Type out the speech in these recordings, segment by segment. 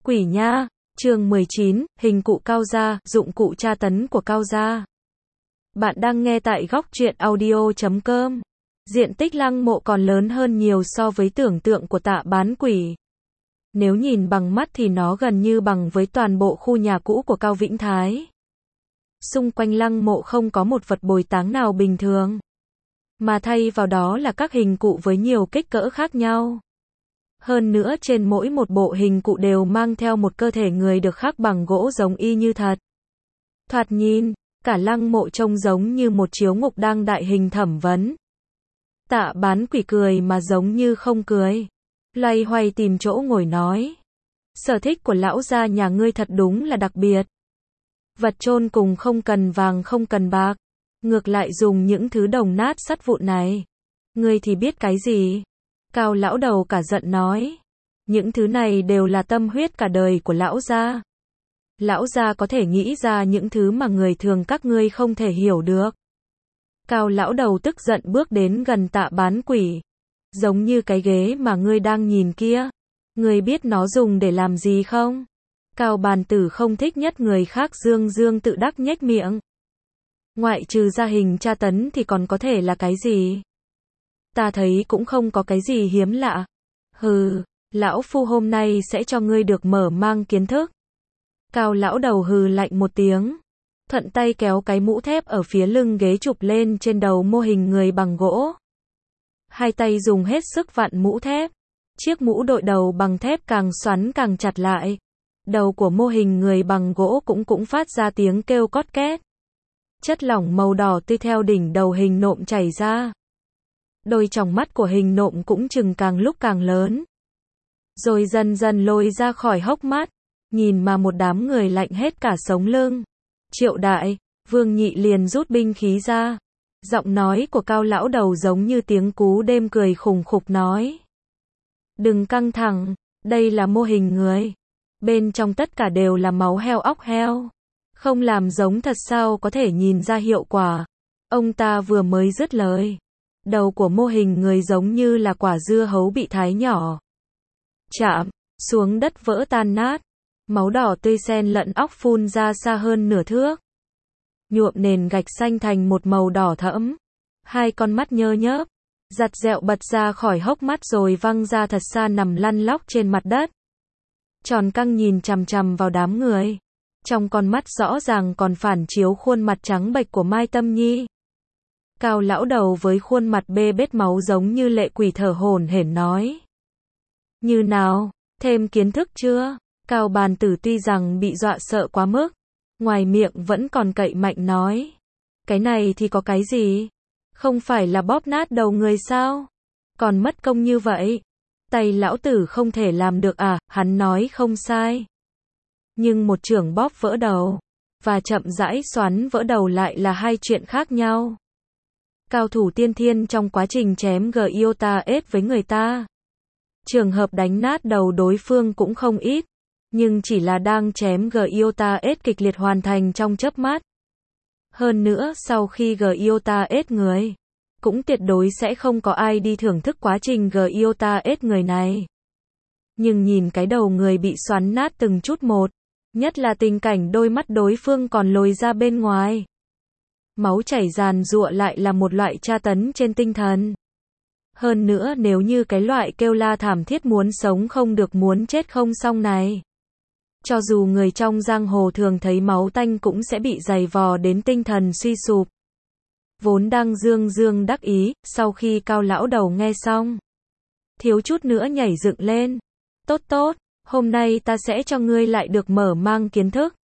Quỷ nha, chương 19, hình cụ Cao Gia, dụng cụ tra tấn của Cao Gia. Bạn đang nghe tại góc truyện audio.com. Diện tích lăng mộ còn lớn hơn nhiều so với tưởng tượng của Tạ Bán Quỷ. Nếu nhìn bằng mắt thì nó gần như bằng với toàn bộ khu nhà cũ của Cao Vĩnh Thái. Xung quanh lăng mộ không có một vật bồi táng nào bình thường, mà thay vào đó là các hình cụ với nhiều kích cỡ khác nhau. Hơn nữa trên mỗi một bộ hình cụ đều mang theo một cơ thể người được khắc bằng gỗ giống y như thật. Thoạt nhìn, cả lăng mộ trông giống như một chiếu ngục đang đại hình thẩm vấn. Tạ Bán Quỷ cười mà giống như không cười. Loay hoay tìm chỗ ngồi nói. Sở thích của lão gia nhà ngươi thật đúng là đặc biệt. Vật chôn cùng không cần vàng không cần bạc. Ngược lại dùng những thứ đồng nát sắt vụn này. Ngươi thì biết cái gì? Cao lão đầu cả giận nói. Những thứ này đều là tâm huyết cả đời của lão gia. Lão gia có thể nghĩ ra những thứ mà người thường các ngươi không thể hiểu được. Cao lão đầu tức giận bước đến gần Tạ Bán Quỷ. Giống như cái ghế mà ngươi đang nhìn kia. Ngươi biết nó dùng để làm gì không? Cao bàn tử không thích nhất người khác dương dương tự đắc nhếch miệng. Ngoại trừ ra hình tra tấn thì còn có thể là cái gì? Ta thấy cũng không có cái gì hiếm lạ. Hừ, lão phu hôm nay sẽ cho ngươi được mở mang kiến thức. Cao lão đầu hừ lạnh một tiếng. Thuận tay kéo cái mũ thép ở phía lưng ghế chụp lên trên đầu mô hình người bằng gỗ. Hai tay dùng hết sức vặn mũ thép. Chiếc mũ đội đầu bằng thép càng xoắn càng chặt lại. Đầu của mô hình người bằng gỗ cũng phát ra tiếng kêu cót két. Chất lỏng màu đỏ tươi theo đỉnh đầu hình nộm chảy ra. Đôi tròng mắt của hình nộm cũng chừng càng lúc càng lớn. Rồi dần dần lồi ra khỏi hốc mắt. Nhìn mà một đám người lạnh hết cả sống lưng. Triệu đại, Vương Nhị liền rút binh khí ra. Giọng nói của Cao lão đầu giống như tiếng cú đêm cười khủng khục nói. Đừng căng thẳng, đây là mô hình người. Bên trong tất cả đều là máu heo óc heo. Không làm giống thật sao có thể nhìn ra hiệu quả. Ông ta vừa mới dứt lời. Đầu của mô hình người giống như là quả dưa hấu bị thái nhỏ. Chạm, xuống đất vỡ tan nát. Máu đỏ tươi xen lẫn óc phun ra xa hơn nửa thước. Nhuộm nền gạch xanh thành một màu đỏ thẫm. Hai con mắt nhơ nhớp. Giặt dẹo bật ra khỏi hốc mắt rồi văng ra thật xa nằm lăn lóc trên mặt đất. Tròn căng nhìn chằm chằm vào đám người. Trong con mắt rõ ràng còn phản chiếu khuôn mặt trắng bệch của Mai Tâm Nhi. Cao lão đầu với khuôn mặt bê bết máu giống như lệ quỷ thở hổn hển nói. Như nào, thêm kiến thức chưa? Cao bàn tử tuy rằng bị dọa sợ quá mức. Ngoài miệng vẫn còn cậy mạnh nói. Cái này thì có cái gì? Không phải là bóp nát đầu người sao? Còn mất công như vậy. Tay lão tử không thể làm được à? Hắn nói không sai. Nhưng một chưởng bóp vỡ đầu và chậm rãi xoắn vỡ đầu lại là hai chuyện khác nhau. Cao thủ tiên thiên trong quá trình chém Gyotades với người ta. Trường hợp đánh nát đầu đối phương cũng không ít. Nhưng chỉ là đang chém Gyotades kịch liệt hoàn thành trong chớp mắt. Hơn nữa sau khi Gyotades người, cũng tuyệt đối sẽ không có ai đi thưởng thức quá trình Gyotades người này. Nhưng nhìn cái đầu người bị xoắn nát từng chút một, nhất là tình cảnh đôi mắt đối phương còn lồi ra bên ngoài. Máu chảy ràn rụa lại là một loại tra tấn trên tinh thần. Hơn nữa nếu như cái loại kêu la thảm thiết muốn sống không được muốn chết không xong này. Cho dù người trong giang hồ thường thấy máu tanh cũng sẽ bị giày vò đến tinh thần suy sụp. Vốn đang dương dương đắc ý, sau khi Cao lão đầu nghe xong. Thiếu chút nữa nhảy dựng lên. Tốt tốt, hôm nay ta sẽ cho ngươi lại được mở mang kiến thức.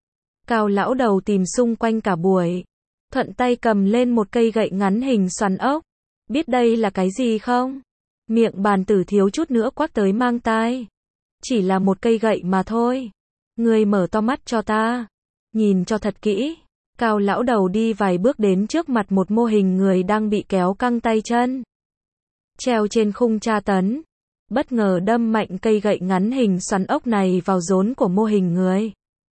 Cao lão đầu tìm xung quanh cả buổi. Thuận tay cầm lên một cây gậy ngắn hình xoắn ốc. Biết đây là cái gì không? Miệng bàn tử thiếu chút nữa quát tới mang tai. Chỉ là một cây gậy mà thôi. Ngươi mở to mắt cho ta. Nhìn cho thật kỹ. Cao lão đầu đi vài bước đến trước mặt một mô hình người đang bị kéo căng tay chân. Treo trên khung tra tấn. Bất ngờ đâm mạnh cây gậy ngắn hình xoắn ốc này vào rốn của mô hình người.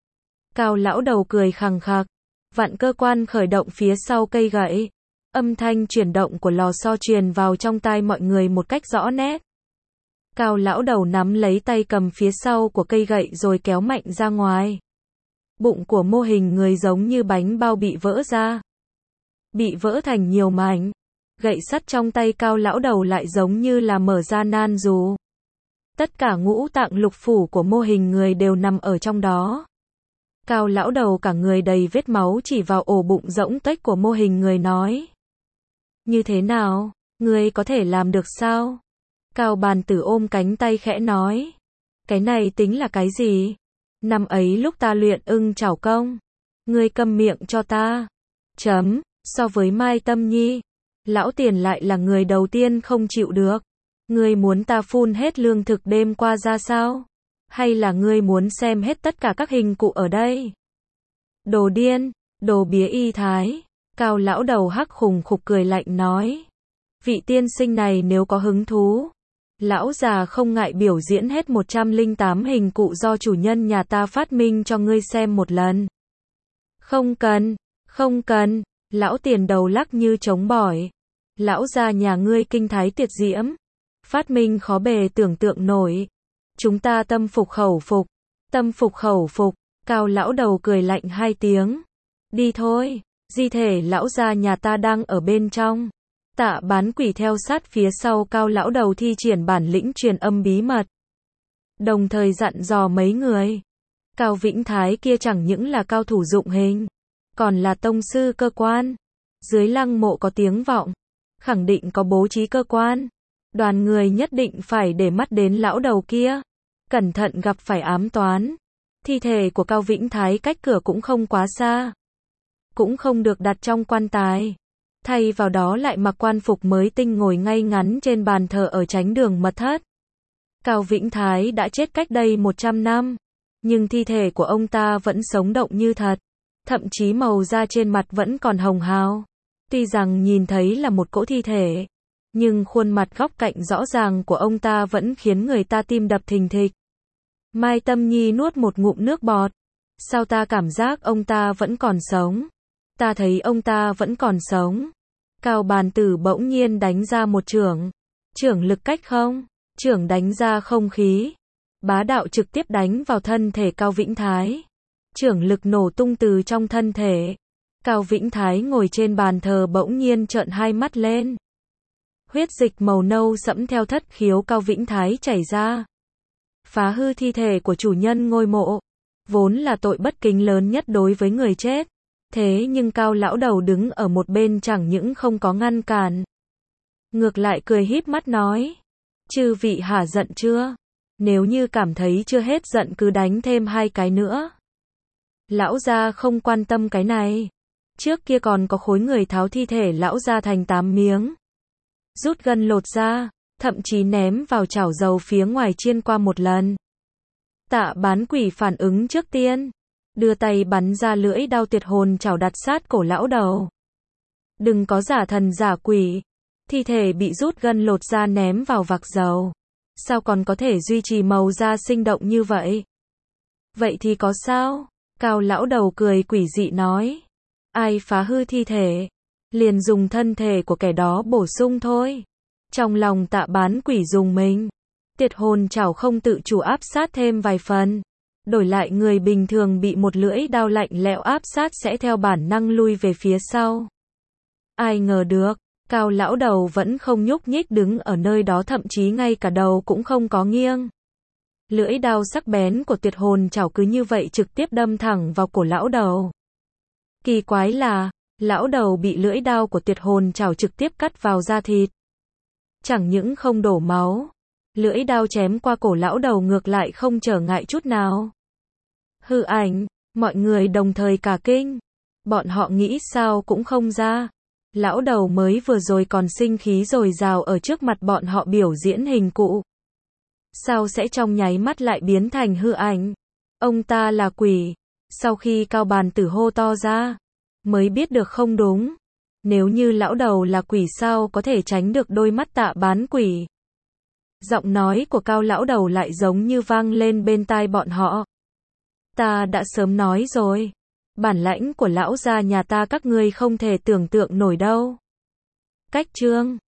Cao lão đầu cười khằng khặc. Vặn cơ quan khởi động phía sau cây gậy. Âm thanh chuyển động của lò xo truyền vào trong tai mọi người một cách rõ nét. Cao lão đầu nắm lấy tay cầm phía sau của cây gậy rồi kéo mạnh ra ngoài. Bụng của mô hình người giống như bánh bao bị vỡ ra. Bị vỡ thành nhiều mảnh. Gậy sắt trong tay cao lão đầu lại giống như là mở ra nan dù. Tất cả ngũ tạng lục phủ của mô hình người đều nằm ở trong đó. Cao lão đầu cả người đầy vết máu chỉ vào ổ bụng rỗng tuếch của mô hình người nói. Như thế nào? Ngươi có thể làm được sao? Cao bàn tử ôm cánh tay khẽ nói. Cái này tính là cái gì? Năm ấy lúc ta luyện ưng chảo công. Ngươi câm miệng cho ta. Chấm, so với Mai Tâm Nhi. Lão Tiền lại là người đầu tiên không chịu được. Ngươi muốn ta phun hết lương thực đêm qua ra sao? Hay là ngươi muốn xem hết tất cả các hình cụ ở đây? Đồ điên, đồ bía y thái. Cao lão đầu hắc khùng khục cười lạnh nói. Vị tiên sinh này nếu có hứng thú. Lão già không ngại biểu diễn hết 108 hình cụ do chủ nhân nhà ta phát minh cho ngươi xem một lần. Không cần, không cần. Lão Tiền đầu lắc như trống bỏi. Lão già nhà ngươi kinh thái tuyệt diễm. Phát minh khó bề tưởng tượng nổi. Chúng ta tâm phục khẩu phục. Tâm phục khẩu phục. Cao lão đầu cười lạnh hai tiếng. Đi thôi. Di thể lão gia nhà ta đang ở bên trong. Tạ Bán Quỷ theo sát phía sau cao lão đầu thi triển bản lĩnh truyền âm bí mật. Đồng thời dặn dò mấy người. Cao Vĩnh Thái kia chẳng những là cao thủ dụng hình. Còn là tông sư cơ quan. Dưới lăng mộ có tiếng vọng. Khẳng định có bố trí cơ quan. Đoàn người nhất định phải để mắt đến lão đầu kia. Cẩn thận gặp phải ám toán. Thi thể của Cao Vĩnh Thái cách cửa cũng không quá xa. Cũng không được đặt trong quan tài. Thay vào đó lại mặc quan phục mới tinh ngồi ngay ngắn trên bàn thờ ở chánh đường mật thất. Cao Vĩnh Thái đã chết cách đây 100 năm. Nhưng thi thể của ông ta vẫn sống động như thật. Thậm chí màu da trên mặt vẫn còn hồng hào. Tuy rằng nhìn thấy là một cỗ thi thể. Nhưng khuôn mặt góc cạnh rõ ràng của ông ta vẫn khiến người ta tim đập thình thịch. Mai Tâm Nhi nuốt một ngụm nước bọt. Sao ta cảm giác ông ta vẫn còn sống? Ta thấy ông ta vẫn còn sống. Cao bàn tử bỗng nhiên đánh ra một chưởng. Chưởng lực cách không? Chưởng đánh ra không khí. Bá đạo trực tiếp đánh vào thân thể Cao Vĩnh Thái. Chưởng lực nổ tung từ trong thân thể. Cao Vĩnh Thái ngồi trên bàn thờ bỗng nhiên trợn hai mắt lên. Huyết dịch màu nâu sẫm theo thất khiếu Cao Vĩnh Thái chảy ra. Phá hư thi thể của chủ nhân ngôi mộ. Vốn là tội bất kính lớn nhất đối với người chết. Thế nhưng Cao lão đầu đứng ở một bên chẳng những không có ngăn cản. Ngược lại cười híp mắt nói. Chư vị hả giận chưa? Nếu như cảm thấy chưa hết giận cứ đánh thêm 2 cái nữa. Lão gia không quan tâm cái này. Trước kia còn có khối người tháo thi thể lão gia thành 8 miếng. Rút gân lột ra, thậm chí ném vào chảo dầu phía ngoài chiên qua một lần. Tạ Bán Quỷ phản ứng trước tiên. Đưa tay bắn ra lưỡi đao tuyệt hồn chảo đặt sát cổ lão đầu. Đừng có giả thần giả quỷ. Thi thể bị rút gân lột ra ném vào vạc dầu. Sao còn có thể duy trì màu da sinh động như vậy? Vậy thì có sao? Cao lão đầu cười quỷ dị nói. Ai phá hư thi thể? Liền dùng thân thể của kẻ đó bổ sung thôi. Trong lòng Tạ Bán Quỷ dùng mình. Tuyệt hồn chảo không tự chủ áp sát thêm vài phần. Đổi lại người bình thường bị một lưỡi đao lạnh lẽo áp sát sẽ theo bản năng lui về phía sau. Ai ngờ được, Cao lão đầu vẫn không nhúc nhích đứng ở nơi đó, thậm chí ngay cả đầu cũng không có nghiêng. Lưỡi đao sắc bén của tuyệt hồn chảo cứ như vậy trực tiếp đâm thẳng vào cổ lão đầu. Kỳ quái là, lão đầu bị lưỡi đao của tuyệt hồn chảo trực tiếp cắt vào da thịt. Chẳng những không đổ máu, lưỡi đao chém qua cổ lão đầu ngược lại không trở ngại chút nào. Hư ảnh, mọi người đồng thời cả kinh. Bọn họ nghĩ sao cũng không ra. Lão đầu mới vừa rồi còn sinh khí dồi dào ở trước mặt bọn họ biểu diễn hình cụ. Sao sẽ trong nháy mắt lại biến thành hư ảnh? Ông ta là quỷ. Sau khi Cao bàn tử hô to ra, mới biết được không đúng. Nếu như lão đầu là quỷ sao có thể tránh được đôi mắt Tạ Bán Quỷ. Giọng nói của Cao lão đầu lại giống như vang lên bên tai bọn họ. Ta đã sớm nói rồi. Bản lãnh của lão gia nhà ta các ngươi không thể tưởng tượng nổi đâu. Cách chương